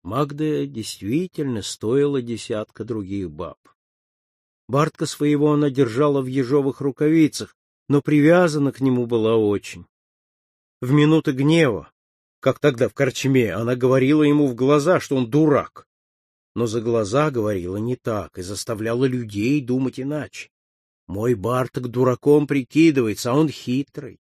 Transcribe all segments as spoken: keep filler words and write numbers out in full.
Магда действительно стоила десятка других баб. Бартка своего она держала в ежовых рукавицах, но привязана к нему была очень. В минуты гнева, как тогда в корчме, она говорила ему в глаза, что он дурак. Но за глаза говорила не так и заставляла людей думать иначе. Мой Барток дураком прикидывается, а он хитрый.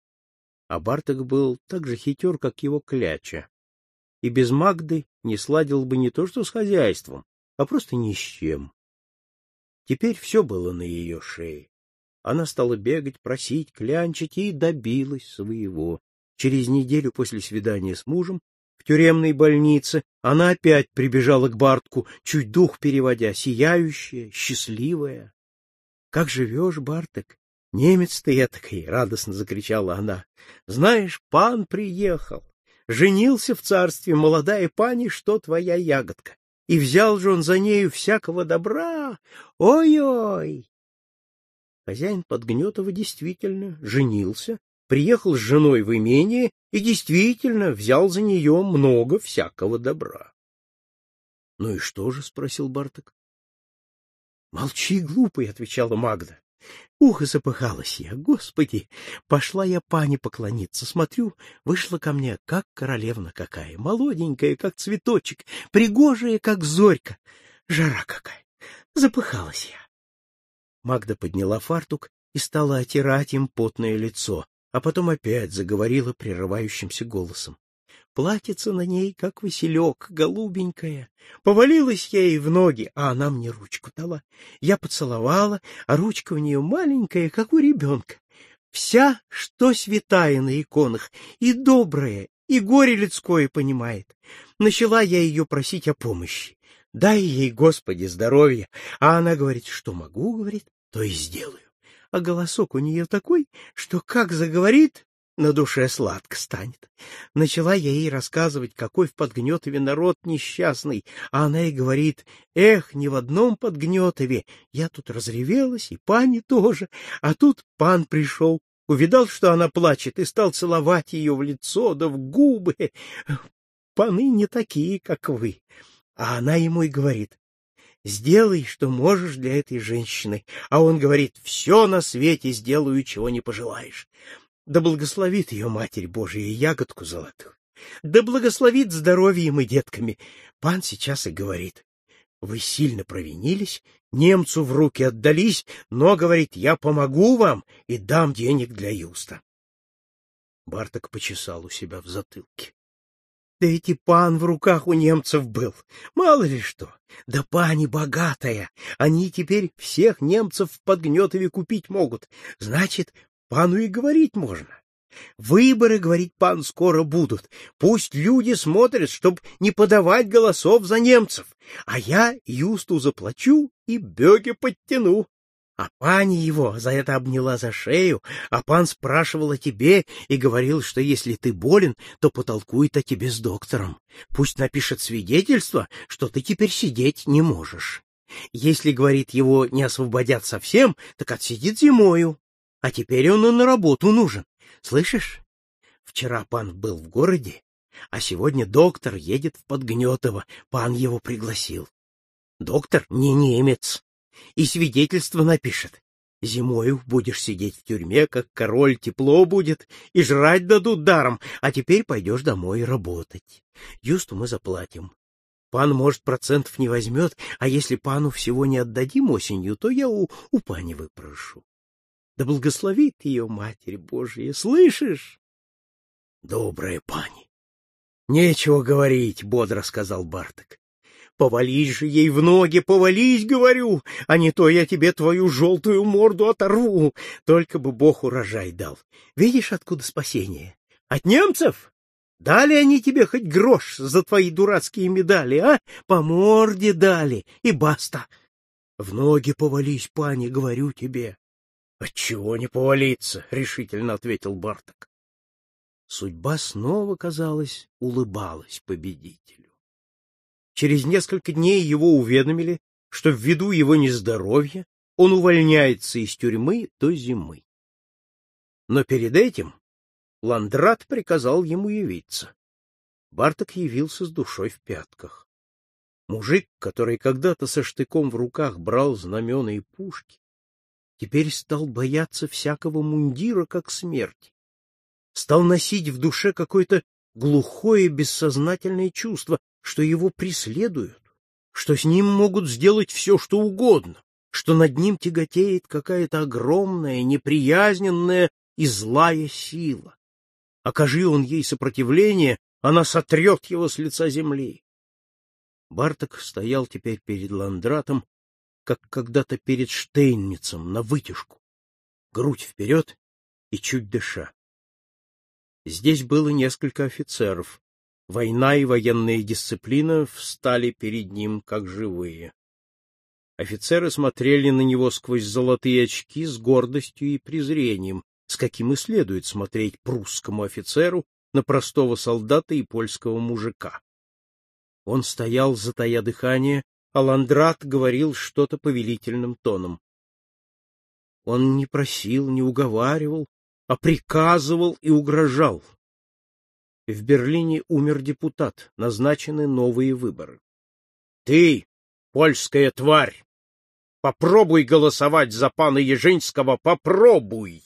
А Барток был так же хитер, как его кляча. И без Магды не сладил бы не то что с хозяйством, а просто ни с чем. Теперь все было на ее шее. Она стала бегать, просить, клянчить и добилась своего. Через неделю после свидания с мужем в тюремной больнице она опять прибежала к Бартку, чуть дух переводя, сияющая, счастливая. — Как живешь, Барток? Немец ты этакий! — радостно закричала она. — Знаешь, пан приехал. Женился в царстве, молодая пани, что твоя ягодка. И взял же он за нею всякого добра. Ой-ой! Хозяин Подгнетова действительно женился, приехал с женой в имение и действительно взял за нее много всякого добра. — Ну и что же? — спросил Барток. — Молчи, глупый, — отвечала Магда. Ух, и запыхалась я, господи! Пошла я пане поклониться, смотрю, вышла ко мне, как королевна какая, молоденькая, как цветочек, пригожая, как зорька. Жара какая! Запыхалась я. Магда подняла фартук и стала отирать им потное лицо, а потом опять заговорила прерывающимся голосом. Платьице на ней, как василек, голубенькая. Повалилась я ей в ноги, а она мне ручку дала. Я поцеловала, а ручка у нее маленькая, как у ребенка. Вся, что святая на иконах, и добрая, и горе людское понимает. Начала я ее просить о помощи. Дай ей, Господи, здоровья. А она говорит, что могу, говорит, то и сделаю. А голосок у нее такой, что как заговорит, на душе сладко станет. Начала я ей рассказывать, какой в Подгнетове народ несчастный, а она и говорит, эх, ни в одном Подгнетове. Я тут разревелась, и пани тоже, а тут пан пришел, увидал, что она плачет, и стал целовать ее в лицо да в губы. Паны не такие, как вы. А она ему и говорит, сделай, что можешь для этой женщины. А он говорит, все на свете сделаю, чего не пожелаешь. Да благословит ее Матерь Божия ягодку золотую. Да благословит здоровьем и детками. Пан сейчас и говорит, вы сильно провинились, немцу в руки отдались, но, говорит, я помогу вам и дам денег для юста. Барток почесал у себя в затылке. Да ведь и пан в руках у немцев был, мало ли что. Да пани богатая, они теперь всех немцев в Подгнетове купить могут. Значит, пану и говорить можно. Выборы, говорит пан, скоро будут. Пусть люди смотрят, чтоб не подавать голосов за немцев. А я юсту заплачу и беги подтяну. А пани его за это обняла за шею, а пан спрашивал о тебе и говорил, что если ты болен, то потолкует о тебе с доктором. Пусть напишет свидетельство, что ты теперь сидеть не можешь. Если, говорит, его не освободят совсем, так отсидит зимою. А теперь он и на работу нужен. Слышишь? Вчера пан был в городе, а сегодня доктор едет в Подгнетово, пан его пригласил. Доктор не немец, и свидетельство напишет. Зимою будешь сидеть в тюрьме, как король, тепло будет, и жрать дадут даром, а теперь пойдешь домой работать. Юсту мы заплатим. Пан, может, процентов не возьмет, а если пану всего не отдадим осенью, то я у, у пани выпрошу. Да благословит ее Матерь Божия, слышишь? Добрая пани. Нечего говорить, бодро сказал Барток. Повались же ей в ноги, повались, говорю, а не то я тебе твою желтую морду оторву. Только бы Бог урожай дал. Видишь, откуда спасение? От немцев? Дали они тебе хоть грош за твои дурацкие медали, а? По морде дали, и баста. В ноги повались, пани, говорю тебе. Отчего не повалиться, решительно ответил Барток. Судьба снова, казалось, улыбалась победителю. Через несколько дней его уведомили, что ввиду его нездоровья он увольняется из тюрьмы до зимы. Но перед этим Ландрат приказал ему явиться. Барток явился с душой в пятках. Мужик, который когда-то со штыком в руках брал знамена и пушки, теперь стал бояться всякого мундира, как смерти. Стал носить в душе какое-то глухое бессознательное чувство, что его преследуют, что с ним могут сделать все, что угодно, что над ним тяготеет какая-то огромная, неприязненная и злая сила. Окажи он ей сопротивление, она сотрет его с лица земли. Барток стоял теперь перед Ландратом, как когда-то перед Штейнницем, навытяжку, грудь вперед и чуть дыша. Здесь было несколько офицеров. Война и военная дисциплина встали перед ним, как живые. Офицеры смотрели на него сквозь золотые очки с гордостью и презрением, с каким и следует смотреть прусскому офицеру на простого солдата и польского мужика. Он стоял, затая дыхание, а Ландрат говорил что-то повелительным тоном. Он не просил, не уговаривал, а приказывал и угрожал. В Берлине умер депутат, назначены новые выборы. Ты, польская тварь, попробуй голосовать за пана Ежинского, попробуй!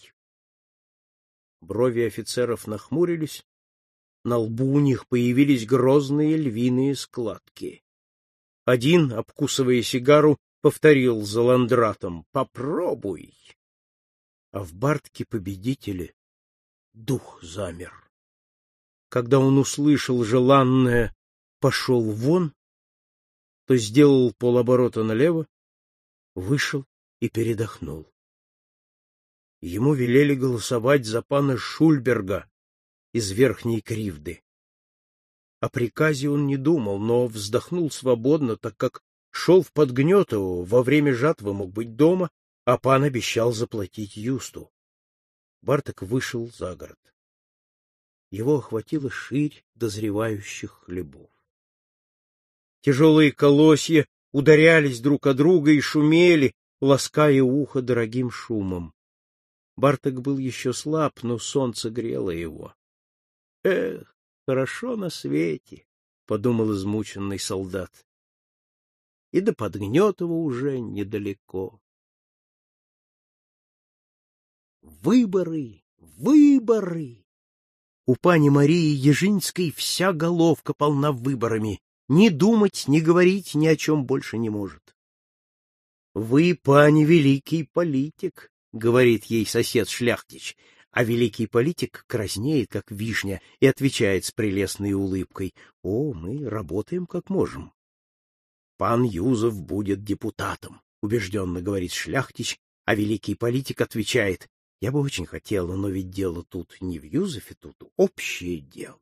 Брови офицеров нахмурились, на лбу у них появились грозные львиные складки. Один, обкусывая сигару, повторил за Ландратом: «Попробуй!» А в Бартке-победителе дух замер. Когда он услышал желанное «пошел вон», то сделал полоборота налево, вышел и передохнул. Ему велели голосовать за пана Шульберга из Верхней Кривды. О приказе он не думал, но вздохнул свободно, так как шел в Подгнетово, во время жатвы мог быть дома, а пан обещал заплатить юсту. Барток вышел за город. Его охватила ширь дозревающих хлебов. Тяжелые колосья ударялись друг о друга и шумели, лаская ухо дорогим шумом. Барток был еще слаб, но солнце грело его. — Эх, хорошо на свете, — подумал измученный солдат. И до Подгнетова уже недалеко. Выборы, выборы! У пани Марии Ежинской вся головка полна выборами. Ни думать, ни говорить ни о чем больше не может. — Вы, пани, великий политик, — говорит ей сосед Шляхтич, а великий политик краснеет, как вишня, и отвечает с прелестной улыбкой: — О, мы работаем как можем. — Пан Юзов будет депутатом, — убежденно говорит Шляхтич, а великий политик отвечает: — Я бы очень хотела, но ведь дело тут не в Юзефе, тут общее дело.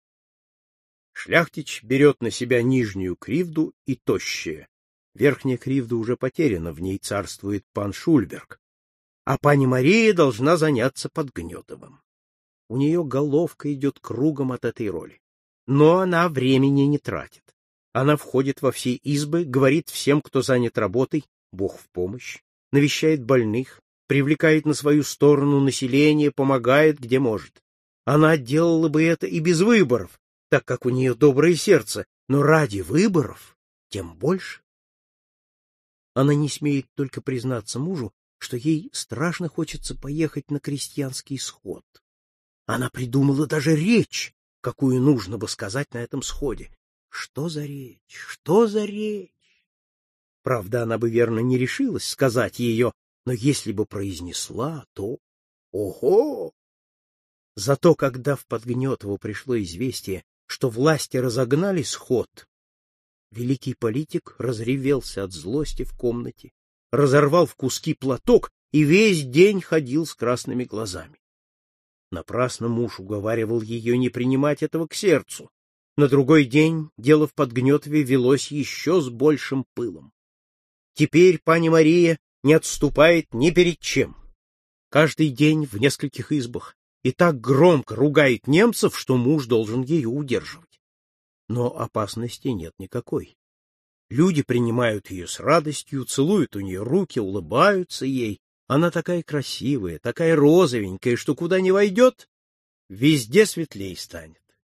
Шляхтич берет на себя нижнюю кривду и тощее. Верхняя кривда уже потеряна, в ней царствует пан Шульберг. А пани Мария должна заняться Подгнетовым. У нее головка идет кругом от этой роли. Но она времени не тратит. Она входит во все избы, говорит всем, кто занят работой: Бог в помощь, навещает больных, привлекает на свою сторону население, помогает, где может. Она делала бы это и без выборов, так как у нее доброе сердце, но ради выборов тем больше. Она не смеет только признаться мужу, что ей страшно хочется поехать на крестьянский сход. Она придумала даже речь, какую нужно бы сказать на этом сходе. Что за речь? Что за речь? Правда, она бы верно не решилась сказать ее, но если бы произнесла, то... Ого! Зато когда в Подгнетово пришло известие, что власти разогнали сход, великий политик разревелся от злости в комнате, разорвал в куски платок и весь день ходил с красными глазами. Напрасно муж уговаривал ее не принимать этого к сердцу. На другой день дело в Подгнетове велось еще с большим пылом. Теперь пани Мария не отступает ни перед чем. Каждый день в нескольких избах и так громко ругает немцев, что муж должен ее удерживать. Но опасности нет никакой. Люди принимают ее с радостью, целуют у нее руки, улыбаются ей. Она такая красивая, такая розовенькая, что куда ни войдет, везде светлей станет.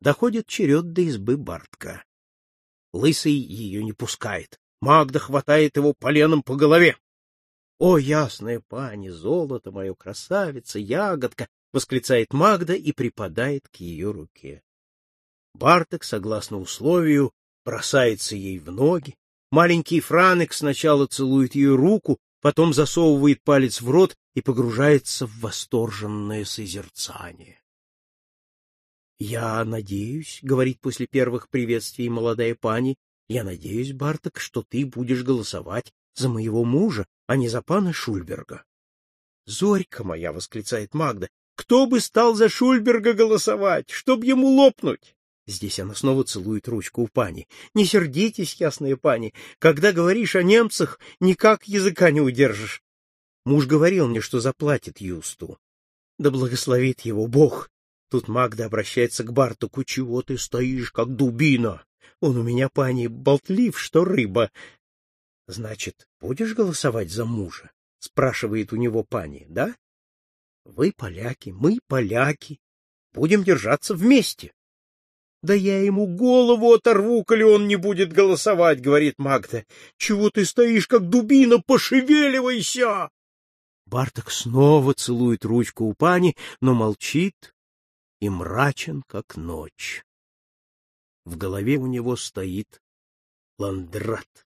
Доходит черед до избы Бартка. Лысый ее не пускает. Магда хватает его поленом по голове. — О, ясная пани, золото мое, красавица, ягодка! — восклицает Магда и припадает к ее руке. Барток, согласно условию, бросается ей в ноги. Маленький Франек сначала целует ее руку, потом засовывает палец в рот и погружается в восторженное созерцание. — Я надеюсь, — говорит после первых приветствий молодая пани, — я надеюсь, Барток, что ты будешь голосовать за моего мужа, а не за пана Шульберга. — Зорька моя, — восклицает Магда, — кто бы стал за Шульберга голосовать, чтоб ему лопнуть? Здесь она снова целует ручку у пани. — Не сердитесь, ясная пани, когда говоришь о немцах, никак языка не удержишь. Муж говорил мне, что заплатит Юсту. Да благословит его Бог. Тут Магда обращается к Бартоку. — Чего ты стоишь, как дубина? Он у меня, пани, болтлив, что рыба. — Значит, будешь голосовать за мужа? — спрашивает у него пани, — да? — Вы поляки, мы поляки. Будем держаться вместе. — Да я ему голову оторву, коли он не будет голосовать, — говорит Магда. — Чего ты стоишь, как дубина? Пошевеливайся! Барток снова целует ручку у пани, но молчит и мрачен, как ночь. В голове у него стоит Ландрат.